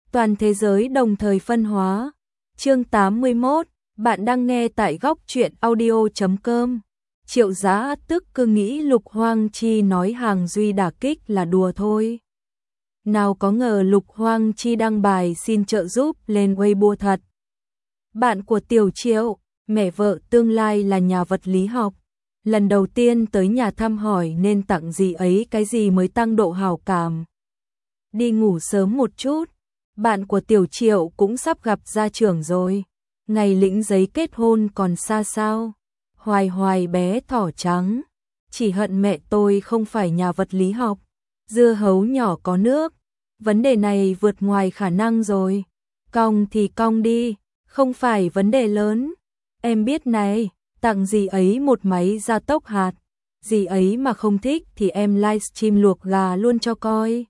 Toàn thế giới đồng thời phân hóa. Chương 81, bạn đang nghe tại góc truyện audio.com. Triệu Giá tức cứ nghĩ Lục Hoang Chi nói hàng duy đả kích là đùa thôi. Nào có ngờ Lục Hoang Chi đăng bài xin trợ giúp lên Weibo thật. Bạn của Tiểu Triệu, mẹ vợ tương lai là nhà vật lý học. Lần đầu tiên tới nhà thăm hỏi nên tặng gì ấy cái gì mới tăng độ hảo cảm. Đi ngủ sớm một chút. Bạn của Tiểu Triệu cũng sắp gặp gia trưởng rồi. Ngày lĩnh giấy kết hôn còn xa sao. Hoài hoài bé thỏ trắng. Chỉ hận mẹ tôi không phải nhà vật lý học. Dưa hấu nhỏ có nước. Vấn đề này vượt ngoài khả năng rồi. Cong thì cong đi. Không phải vấn đề lớn. Em biết này, tặng gì ấy một máy gia tốc hạt. Gì ấy mà không thích thì em livestream luộc gà luôn cho coi.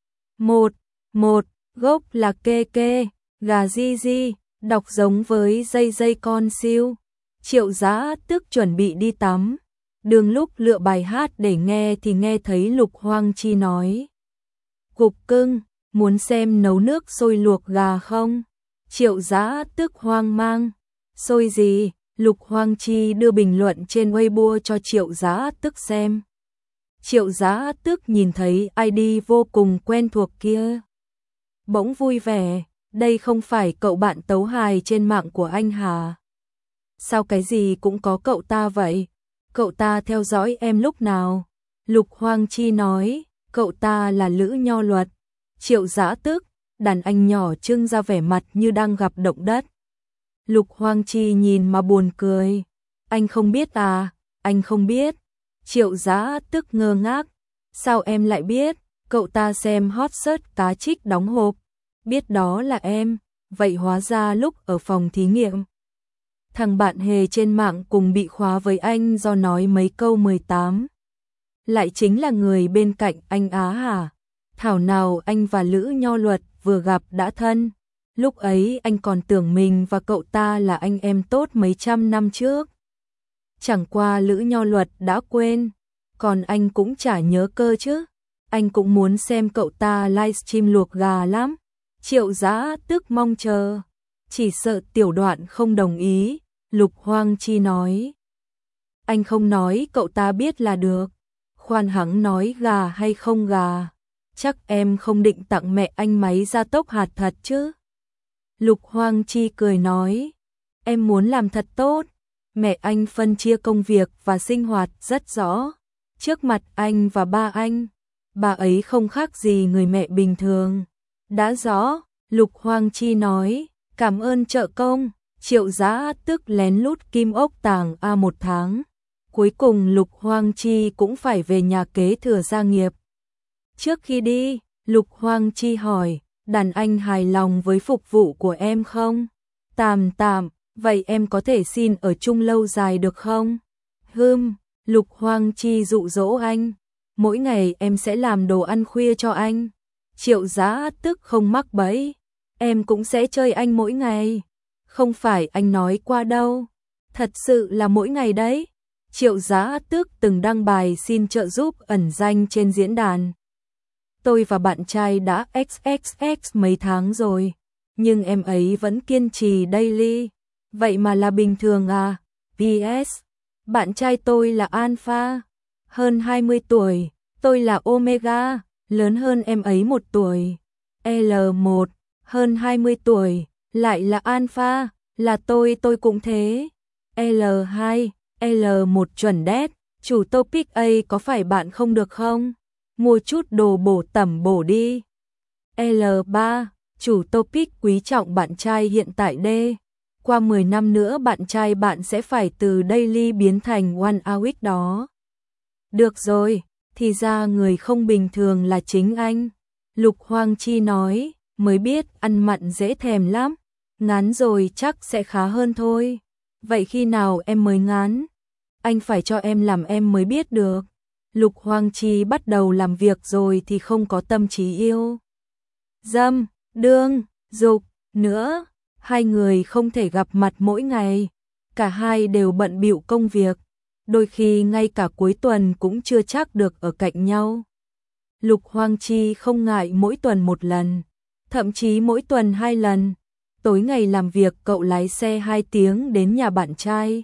Một gốc là kê kê, gà di di, đọc giống với dây dây con siêu. Triệu Giá tức chuẩn bị đi tắm. Đường lúc lựa bài hát để nghe thì nghe thấy Lục Hoang Chi nói. Cục cưng, muốn xem nấu nước sôi luộc gà không? Triệu Giá tức hoang mang. Sôi gì? Lục Hoang Chi đưa bình luận trên Weibo cho Triệu Giá tức xem. Triệu Giá tức nhìn thấy ID vô cùng quen thuộc kia. Bỗng vui vẻ, đây không phải cậu bạn tấu hài trên mạng của anh hả? Sao cái gì cũng có cậu ta vậy? Cậu ta theo dõi em lúc nào? Lục Hoang Chi nói, cậu ta là Lữ Nho Luật. Triệu Giá tức, đàn anh nhỏ trưng ra vẻ mặt như đang gặp động đất. Lục Hoang Chi nhìn mà buồn cười. Anh không biết à? Anh không biết. Triệu Giá tức ngơ ngác. Sao em lại biết? Cậu ta xem hot search cá trích đóng hộp. Biết đó là em. Vậy hóa ra lúc ở phòng thí nghiệm, thằng bạn hề trên mạng cùng bị khóa với anh do nói mấy câu 18. Lại chính là người bên cạnh anh Á hả? Thảo nào anh và Lữ Nho Luật vừa gặp đã thân. Lúc ấy anh còn tưởng mình và cậu ta là anh em tốt mấy trăm năm trước. Chẳng qua Lữ Nho Luật đã quên. Còn anh cũng chả nhớ cơ chứ. Anh cũng muốn xem cậu ta livestream luộc gà lắm. Triệu Giá tức mong chờ. Chỉ sợ Tiểu Đoạn không đồng ý. Lục Hoang Chi nói. Anh không nói cậu ta biết là được. Khoan hắng nói gà hay không gà. Chắc em không định tặng mẹ anh máy gia tốc hạt thật chứ? Lục Hoang Chi cười nói. Em muốn làm thật tốt. Mẹ anh phân chia công việc và sinh hoạt rất rõ. Trước mặt anh và ba anh, bà ấy không khác gì người mẹ bình thường. Đã rõ, Lục Hoang Chi nói. Cảm ơn trợ công. Triệu Giá tức lén lút kim ốc tàng một tháng. Cuối cùng Lục Hoang Chi cũng phải về nhà kế thừa gia nghiệp. Trước khi đi, Lục Hoang Chi hỏi, đàn anh hài lòng với phục vụ của em không? Tạm, vậy em có thể xin ở chung lâu dài được không? Lục Hoang Chi dụ dỗ anh. Mỗi ngày em sẽ làm đồ ăn khuya cho anh. Triệu Giá tức không mắc bẫy. Em cũng sẽ chơi anh mỗi ngày. Không phải anh nói qua đâu. Thật sự là mỗi ngày đấy. Triệu Giá tức từng đăng bài xin trợ giúp ẩn danh trên diễn đàn. Tôi và bạn trai đã XXX mấy tháng rồi. Nhưng em ấy vẫn kiên trì daily. Vậy mà là bình thường à? PS. Bạn trai tôi là Alpha. Hơn 20 tuổi. Tôi là Omega. Lớn hơn em ấy 1 tuổi. L1. Hơn 20 tuổi. Lại là Alpha. Là tôi cũng thế. L2. L1 chuẩn đét. Chủ topic A có phải bạn không được không? Mua chút đồ bổ tẩm bổ đi. L3. Chủ topic quý trọng bạn trai hiện tại D. Qua 10 năm nữa bạn trai bạn sẽ phải từ daily biến thành one a week đó. Được rồi, thì ra người không bình thường là chính anh. Lục Hoang Chi nói, mới biết ăn mặn dễ thèm lắm. Ngán rồi chắc sẽ khá hơn thôi. Vậy khi nào em mới ngán? Anh phải cho em làm em mới biết được. Lục Hoang Chi bắt đầu làm việc rồi thì không có tâm trí yêu dâm, đương, dục nữa. Hai người không thể gặp mặt mỗi ngày. Cả hai đều bận bịu công việc. Đôi khi ngay cả cuối tuần cũng chưa chắc được ở cạnh nhau. Lục Hoang Chi không ngại mỗi tuần một lần. thậm chí mỗi tuần 2 lần. Tối ngày làm việc cậu lái xe 2 tiếng đến nhà bạn trai,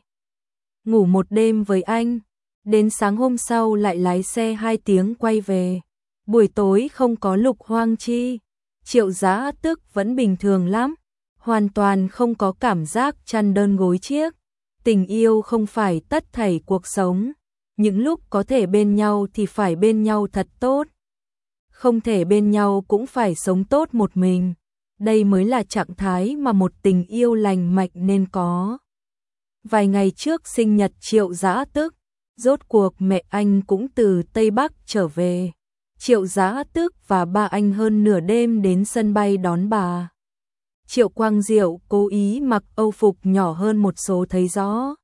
ngủ một đêm với anh, đến sáng hôm sau lại lái xe 2 tiếng quay về. Buổi tối không có Lục Hoang Chi, Triệu Giá Tức vẫn bình thường lắm, hoàn toàn không có cảm giác chăn đơn gối chiếc. Tình yêu không phải tất thảy cuộc sống, những lúc có thể bên nhau thì phải bên nhau thật tốt, không thể bên nhau cũng phải sống tốt một mình. Đây mới là trạng thái mà một tình yêu lành mạnh nên có. Vài ngày trước sinh nhật Triệu Giá Tức, rốt cuộc mẹ anh cũng từ Tây Bắc trở về. Triệu Giá Tức và ba anh hơn nửa đêm đến sân bay đón bà. Triệu Quang Diệu cố ý mặc âu phục nhỏ hơn một số thấy rõ,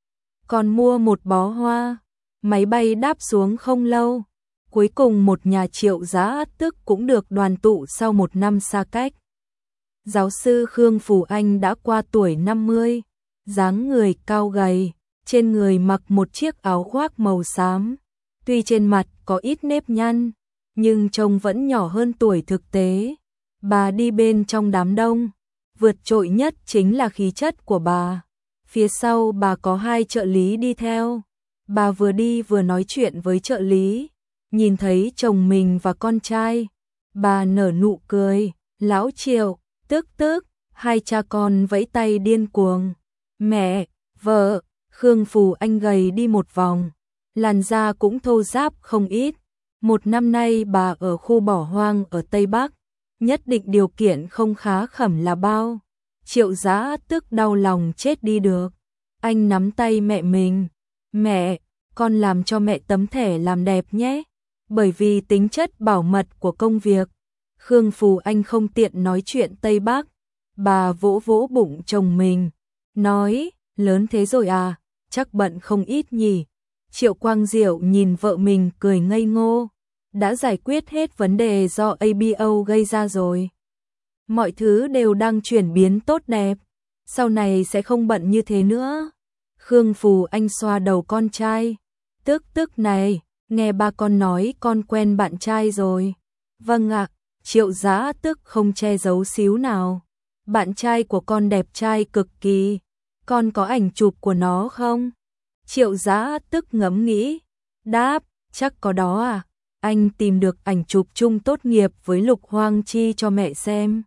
còn mua một bó hoa. Máy bay đáp xuống không lâu, cuối cùng một nhà Triệu Giá Tức cũng được đoàn tụ sau một năm xa cách. Giáo sư Khương Phù Anh đã qua tuổi 50, dáng người cao gầy, trên người mặc một chiếc áo khoác màu xám. Tuy trên mặt có ít nếp nhăn, nhưng trông vẫn nhỏ hơn tuổi thực tế. Bà đi bên trong đám đông, vượt trội nhất chính là khí chất của bà. Phía sau bà có 2 trợ lý đi theo. Bà vừa đi vừa nói chuyện với trợ lý, nhìn thấy chồng mình và con trai. Bà nở nụ cười, lão Triệu, Tức Tức, 2 cha con vẫy tay điên cuồng. Mẹ, vợ, Khương Phù Anh gầy đi một vòng, làn da cũng thô ráp không ít. Một năm nay bà ở khu bỏ hoang ở Tây Bắc, nhất định điều kiện không khá khẩm là bao. Triệu Giá Tức đau lòng chết đi được. Anh nắm tay mẹ mình. Mẹ, con làm cho mẹ tấm thẻ làm đẹp nhé. Bởi vì tính chất bảo mật của công việc, Khương Phù Anh không tiện nói chuyện Tây Bắc. Bà vỗ vỗ bụng chồng mình, nói, lớn thế rồi à, chắc bận không ít nhỉ. Triệu Quang Diệu nhìn vợ mình cười ngây ngô, đã giải quyết hết vấn đề do ABO gây ra rồi. Mọi thứ đều đang chuyển biến tốt đẹp, sau này sẽ không bận như thế nữa. Khương Phù Anh xoa đầu con trai, Tức Tức này, nghe ba con nói con quen bạn trai rồi. Vâng ạ, Triệu Giá Tức không che giấu xíu nào. Bạn trai của con đẹp trai cực kỳ, con có ảnh chụp của nó không? Triệu Giá Tức ngẫm nghĩ, đáp, chắc có đó à, anh tìm được ảnh chụp chung tốt nghiệp với Lục Hoang Chi cho mẹ xem.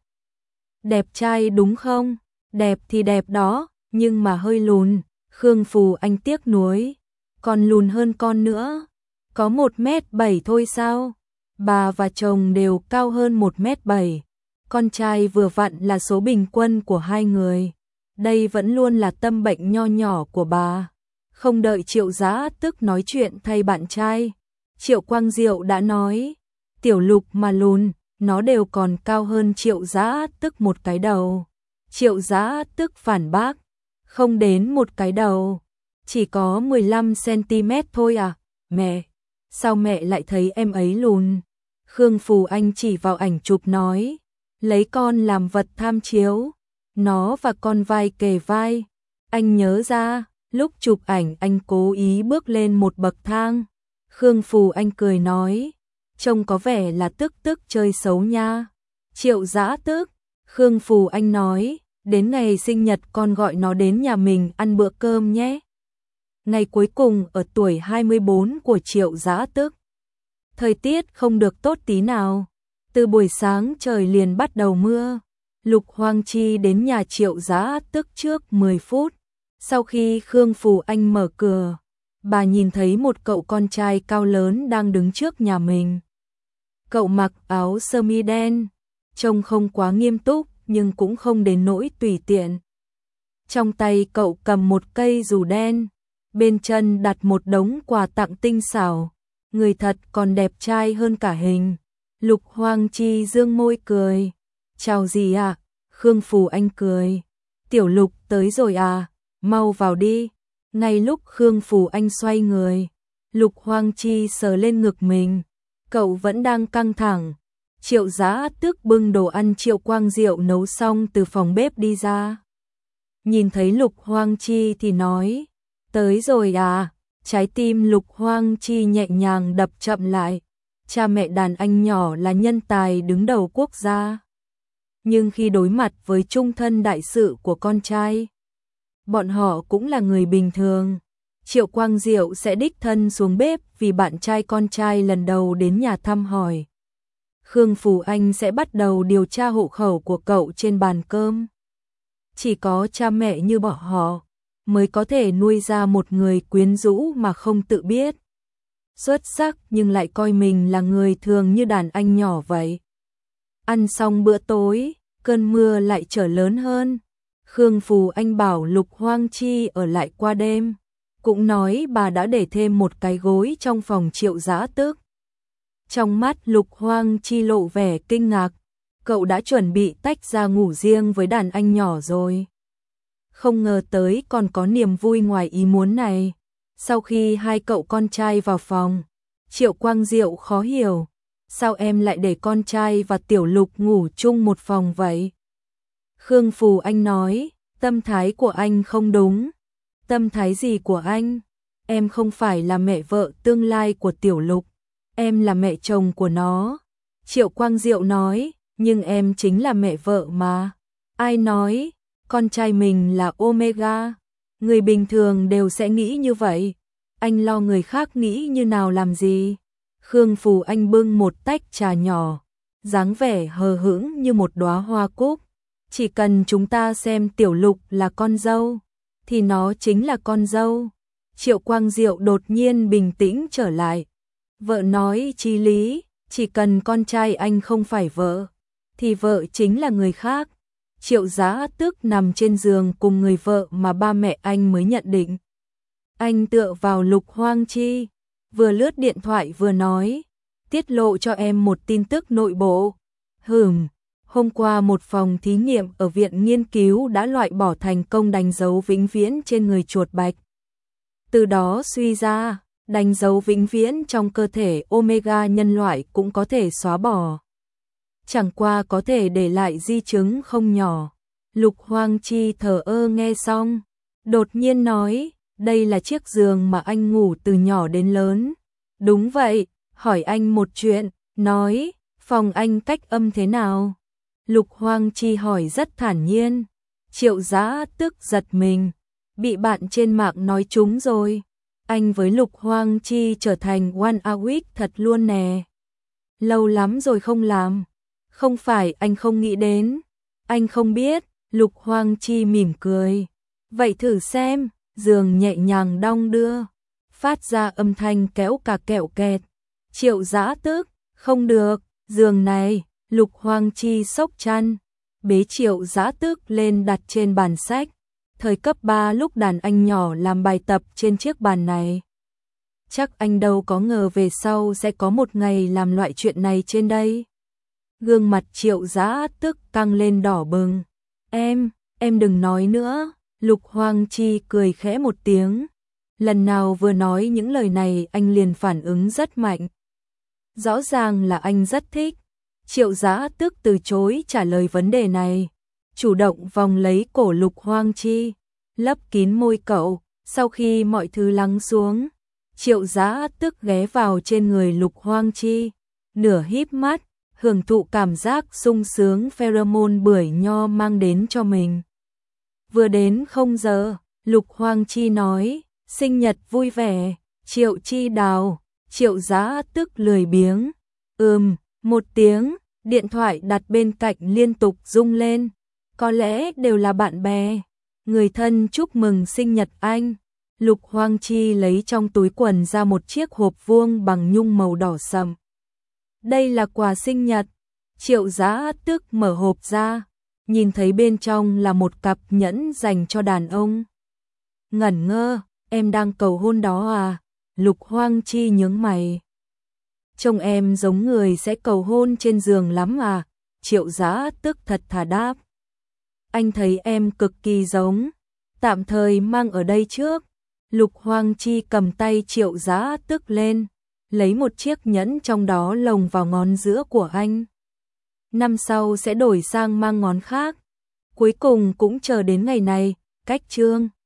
Đẹp trai đúng không? Đẹp thì đẹp đó, nhưng mà hơi lùn. Khương Phù Anh tiếc nuối, còn lùn hơn con nữa. Có 1m7 thôi sao? Bà và chồng đều cao hơn 1m7. Con trai vừa vặn là số bình quân của 2 người. Đây vẫn luôn là tâm bệnh nho nhỏ của bà. Không đợi Triệu Giá Tức nói chuyện thay bạn trai, Triệu Quang Diệu đã nói, Tiểu Lục mà lùn, nó đều còn cao hơn Triệu Giá Tức một cái đầu. Triệu Giá Tức phản bác, không đến một cái đầu, chỉ có 15cm thôi à, mẹ, sao mẹ lại thấy em ấy lùn? Khương Phù Anh chỉ vào ảnh chụp nói, lấy con làm vật tham chiếu, nó và con vai kề vai. Anh nhớ ra, lúc chụp ảnh anh cố ý bước lên một bậc thang. Khương Phù Anh cười nói, trông có vẻ là Tức Tức chơi xấu nha. Triệu Giá Tức, Khương Phù Anh nói, đến ngày sinh nhật con gọi nó đến nhà mình ăn bữa cơm nhé. Ngày cuối cùng ở tuổi 24 của Triệu Giá Tức. Thời tiết không được tốt tí nào. Từ buổi sáng trời liền bắt đầu mưa. Lục Hoang Chi đến nhà Triệu Giá Tức trước 10 phút. Sau khi Khương Phù Anh mở cửa, bà nhìn thấy một cậu con trai cao lớn đang đứng trước nhà mình. Cậu mặc áo sơ mi đen, trông không quá nghiêm túc nhưng cũng không đến nỗi tùy tiện. Trong tay cậu cầm một cây dù đen, bên chân đặt một đống quà tặng tinh xảo, người thật còn đẹp trai hơn cả hình. Lục Hoang Chi dương môi cười, chào gì ạ? Khương Phù Anh cười, Tiểu Lục tới rồi à, mau vào đi. Ngay lúc Khương Phù Anh xoay người, Lục Hoang Chi sờ lên ngực mình, cậu vẫn đang căng thẳng. Triệu Giá Tức bưng đồ ăn Triệu Quang Diệu nấu xong từ phòng bếp đi ra. Nhìn thấy Lục Hoang Chi thì nói, tới rồi à? Trái tim Lục Hoang Chi nhẹ nhàng đập chậm lại. Cha mẹ đàn anh nhỏ là nhân tài đứng đầu quốc gia. nhưng khi đối mặt với trung thân đại sự của con trai, bọn họ cũng là người bình thường. Triệu Quang Diệu sẽ đích thân xuống bếp vì bạn trai con trai lần đầu đến nhà thăm hỏi. Khương Phù Anh sẽ bắt đầu điều tra hộ khẩu của cậu trên bàn cơm. Chỉ có cha mẹ như bọn họ mới có thể nuôi ra một người quyến rũ mà không tự biết. Xuất sắc nhưng lại coi mình là người thường như đàn anh nhỏ vậy. Ăn xong bữa tối, cơn mưa lại trở lớn hơn. Khương Phù Anh bảo Lục Hoang Chi ở lại qua đêm, cũng nói bà đã để thêm một cái gối trong phòng Triệu Dã Tức. Trong mắt Lục Hoang Chi lộ vẻ kinh ngạc, cậu đã chuẩn bị tách ra ngủ riêng với đàn anh nhỏ rồi. Không ngờ tới còn có niềm vui ngoài ý muốn này. Sau khi hai cậu con trai vào phòng, Triệu Quang Diệu khó hiểu, sao em lại để con trai và Tiểu Lục ngủ chung một phòng vậy? Khương Phù Anh nói, tâm thái của anh không đúng. Tâm thái gì của anh? Em không phải là mẹ vợ tương lai của Tiểu Lục, em là mẹ chồng của nó. Triệu Quang Diệu nói, nhưng em chính là mẹ vợ mà. Ai nói, con trai mình là Omega? Người bình thường đều sẽ nghĩ như vậy. Anh lo người khác nghĩ như nào làm gì? Khương Phù Anh bưng một tách trà nhỏ, dáng vẻ hờ hững như một đóa hoa cúc. Chỉ cần chúng ta xem Tiểu Lục là con dâu, thì nó chính là con dâu. Triệu Quang Diệu đột nhiên bình tĩnh trở lại. Vợ nói chí lý, chỉ cần con trai anh không phải vợ, thì vợ chính là người khác. Triệu Dã Tức nằm trên giường cùng người vợ mà ba mẹ anh mới nhận định. Anh tựa vào Lục Hoang Chi, vừa lướt điện thoại vừa nói, tiết lộ cho em một tin tức nội bộ. Hôm qua một phòng thí nghiệm ở viện nghiên cứu đã loại bỏ thành công đánh dấu vĩnh viễn trên người chuột bạch. Từ đó suy ra, đánh dấu vĩnh viễn trong cơ thể Omega nhân loại cũng có thể xóa bỏ. Chẳng qua có thể để lại di chứng không nhỏ. Lục Hoang Chi thờ ơ nghe xong, đột nhiên nói, đây là chiếc giường mà anh ngủ từ nhỏ đến lớn. Đúng vậy, hỏi anh một chuyện, nói, phòng anh cách âm thế nào? Lục Hoang Chi hỏi rất thản nhiên. Triệu Dã Tức giật mình, bị bạn trên mạng nói trúng rồi. Anh với Lục Hoang Chi trở thành one a week thật luôn nè. Lâu lắm rồi không làm. Không phải anh không nghĩ đến, anh không biết. Lục Hoang Chi mỉm cười. Vậy thử xem. Giường nhẹ nhàng đong đưa, phát ra âm thanh kéo cả kẹo kẹt. Triệu Dã Tức, không được, giường này. Lục Hoang Chi xốc chăn, bế Triệu Dã Tức lên đặt trên bàn sách. Thời cấp 3 lúc đàn anh nhỏ làm bài tập trên chiếc bàn này. Chắc anh đâu có ngờ về sau sẽ có một ngày làm loại chuyện này trên đây. Gương mặt Triệu Dã Tức căng lên đỏ bừng. Em đừng nói nữa. Lục Hoang Chi cười khẽ một tiếng. Lần nào vừa nói những lời này anh liền phản ứng rất mạnh. Rõ ràng là anh rất thích. Triệu Dã Tức từ chối trả lời vấn đề này, chủ động vòng lấy cổ Lục Hoang Chi, lấp kín môi cậu. Sau khi mọi thứ lắng xuống, Triệu Dã Tức ghé vào trên người Lục Hoang Chi, nửa híp mắt, hưởng thụ cảm giác sung sướng pheromone bưởi nho mang đến cho mình. Vừa đến 0 giờ, Lục Hoang Chi nói, sinh nhật vui vẻ, Triệu Chi Đào. Triệu Dã Tức lười biếng, một tiếng, điện thoại đặt bên cạnh liên tục rung lên. Có lẽ đều là bạn bè, người thân chúc mừng sinh nhật anh. Lục Hoang Chi lấy trong túi quần ra một chiếc hộp vuông bằng nhung màu đỏ sậm. Đây là quà sinh nhật. Triệu Dã Tức mở hộp ra, nhìn thấy bên trong là một cặp nhẫn dành cho đàn ông. Ngẩn ngơ, em đang cầu hôn đó à? Lục Hoang Chi nhướng mày. Trông em giống người sẽ cầu hôn trên giường lắm à? Triệu Dã Tức thật thà đáp. Anh thấy em cực kỳ giống, tạm thời mang ở đây trước. Lục Hoang Chi cầm tay Triệu Dã Tức lên, lấy một chiếc nhẫn trong đó lồng vào ngón giữa của anh. Năm sau sẽ đổi sang mang ngón khác. Cuối cùng cũng chờ đến ngày này, cách chương